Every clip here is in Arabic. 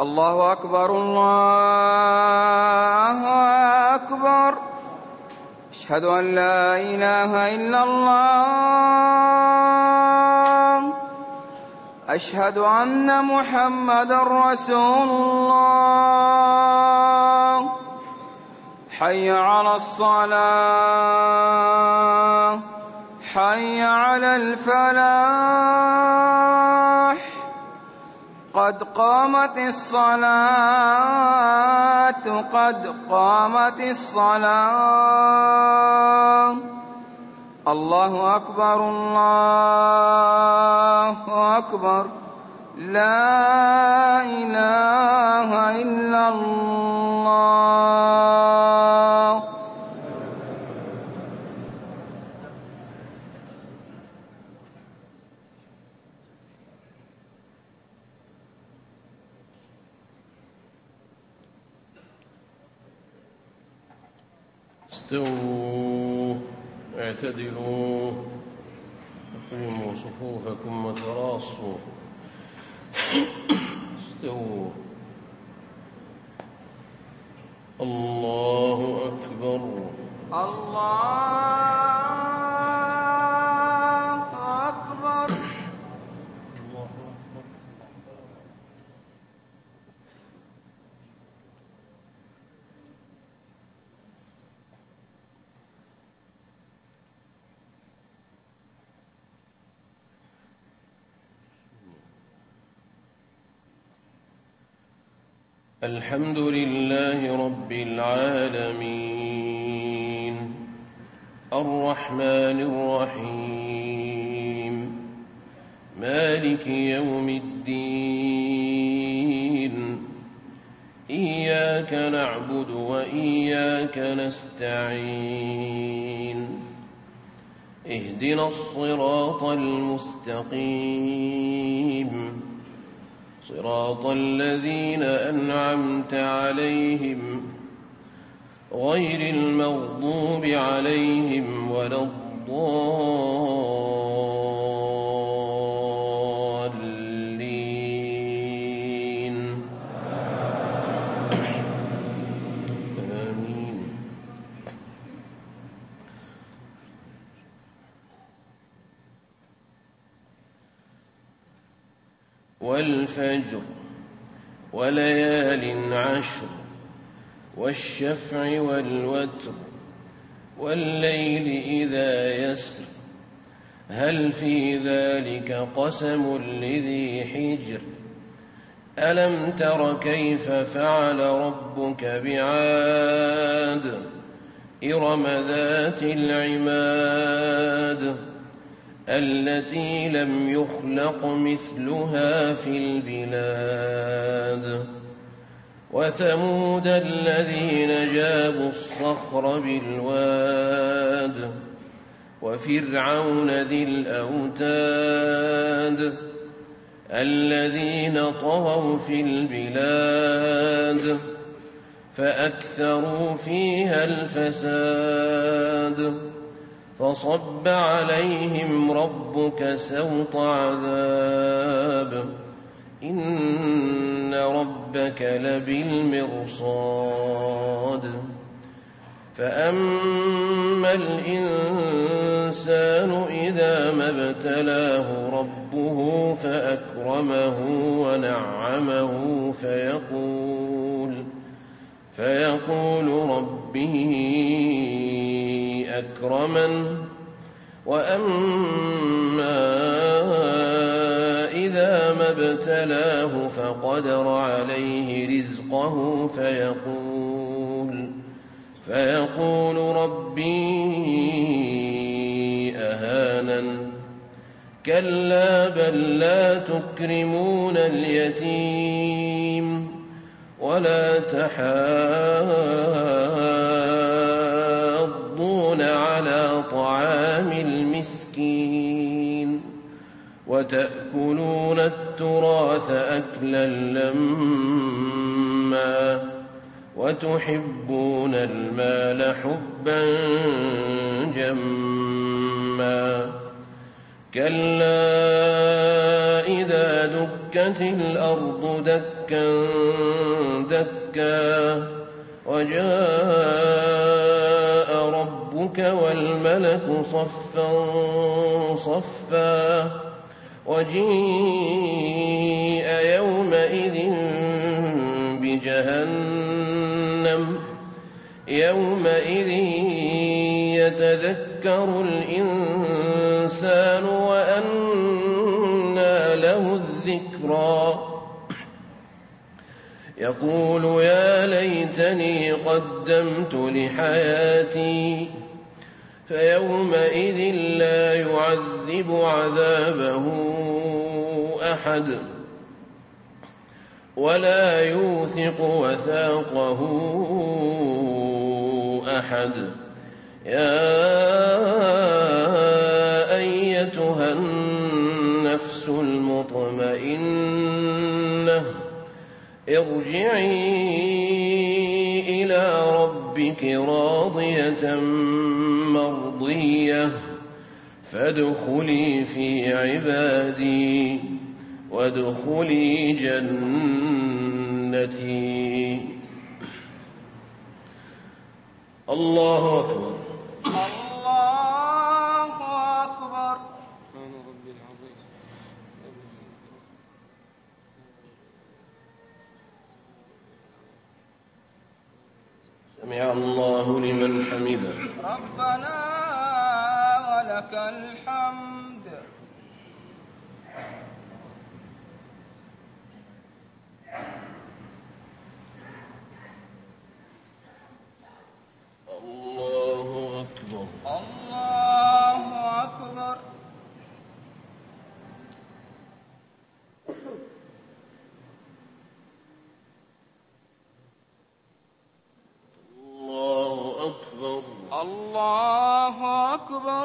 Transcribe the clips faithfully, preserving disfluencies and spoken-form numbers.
الله أكبر الله أكبر. أشهد أن لا إله إلا الله. أشهد أن محمدا رسول الله. حي على الصلاة، حي على الفلاح، قد قامت الصلاة، قد قامت الصلاة. الله أكبر الله أكبر. لا إله إلا الله. استووا اعتدلوا أقيموا صفوفكم وتراصوا. استووا. الله أكبر الله أكبر. الحمد لله رب العالمين الرحمن الرحيم مالك يوم الدين. إياك نعبد وإياك نستعين. اهدنا الصراط المستقيم صراط الذين أنعمت عليهم غير المغضوب عليهم ولا الضالين. آمين. والفجر وليال عشر والشفع والوتر والليل إذا يسر هل في ذلك قسم لذي حجر. ألم تر كيف فعل ربك بعاد إرم ذات العماد التي لم يخلق مثلها في البلاد. وثمود الذين جابوا الصخر بالواد وفرعون ذي الأوتاد الذين طغوا في البلاد فأكثروا فيها الفساد. فصب عليهم ربك سوط عذاب إن ربك لبالمرصاد. فأما الإنسان إذا ما ابتلاه ربه فأكرمه ونعمه فيقول فيقول ربي أكرمن. وأما إذا ما ابتلاه فقدر عليه رزقه فيقول فيقول ربي أهانن. كلا بل لا تكرمون اليتيم ولا تحاضون على طعام المسكين وتأكلون التراث أكلا لما وتحبون المال حبا جما. كلا إذا دكت الأرض دكا دكا وجاء ربك والملك صفا صفا وجيء يومئذ بجهنم يومئذ يتذكر الإنسان وأنى له الذكرى يقول يا ليتني قدمت لحياتي فيومئذ لا يعذب عذابه أحد ولا يوثق وثاقه أحد يا أيتها النفس المطمئنة ارجعي إلى ربك راضية مرضية فادخلي في عبادي وادخلي جنتي. الله أكبر. الله أكبر. سمع الله لمن حمده. ربنا ولك الحمد. الله أكبر. الله أكبر. الله أكبر. الله أكبر.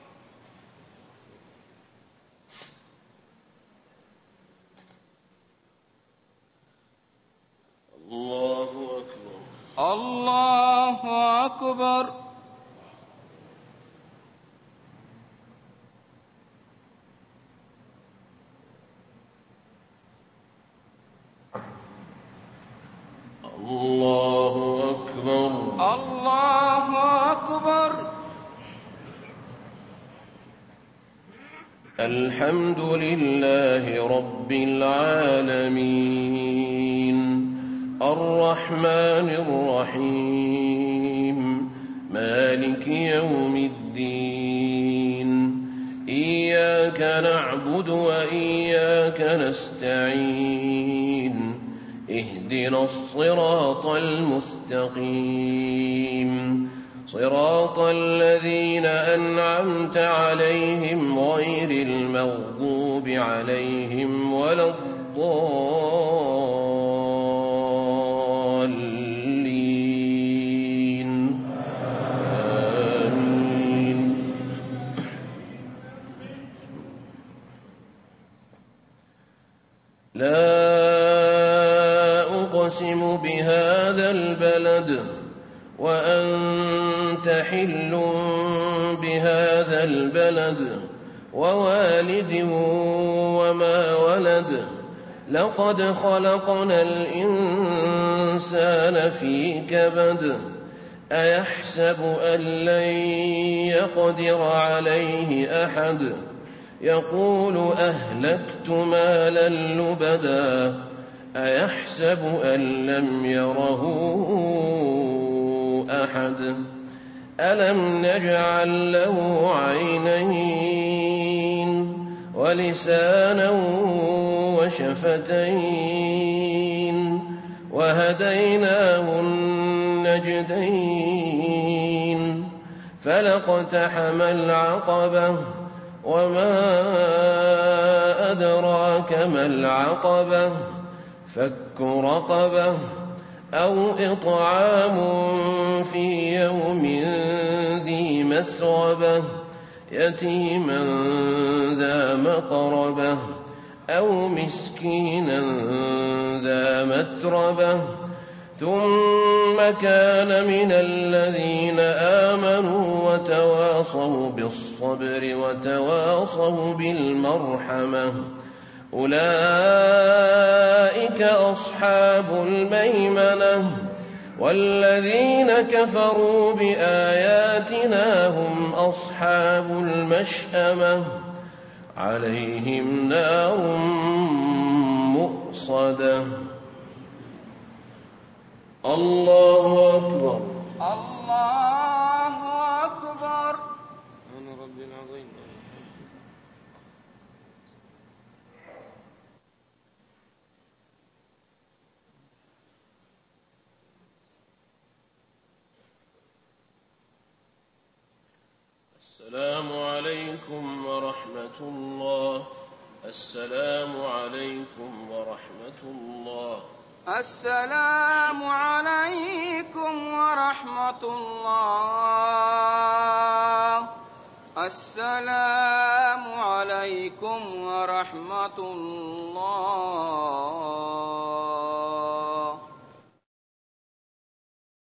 الله أكبر. الله أكبر. الله أكبر. الله أكبر. الحمد لله رب العالمين الرحمن الرحيم مالك يوم الدين إياك نعبد وإياك نستعين اهدنا الصراط المستقيم صراط الذين أنعمت عليهم غير المغضوب عليهم ولا الضالين آمين. لا أقسم بهذا البلد وأنت حل بهذا البلد ووالد وما ولد لقد خلقنا الإنسان في كبد أيحسب أن لن يقدر عليه أحد يقول أهلكت مالا لبدا أيحسب أن لم يره أحد ألم نجعل له عينين ولسانا وشفتين وهديناه النجدين فلاقتحم العقبة وما أدراك ما العقبة فك رقبة أو إطعام في يوم ذي مسغبة يتيما ذا مقربة أو مسكينا ذا متربة ثم كان من الذين آمنوا وتواصوا بالصبر وتواصوا بالمرحمة أولئك أصحاب الميمنة والذين كفروا بآياتنا هم أصحاب المشأمة عليهم نار مؤصدة. الله أكبر. الله أكبر. سبحان ربي العظيم. السلام عليكم ورحمة الله. السلام عليكم ورحمة الله. السلام عليكم ورحمة الله. السلام عليكم ورحمة الله.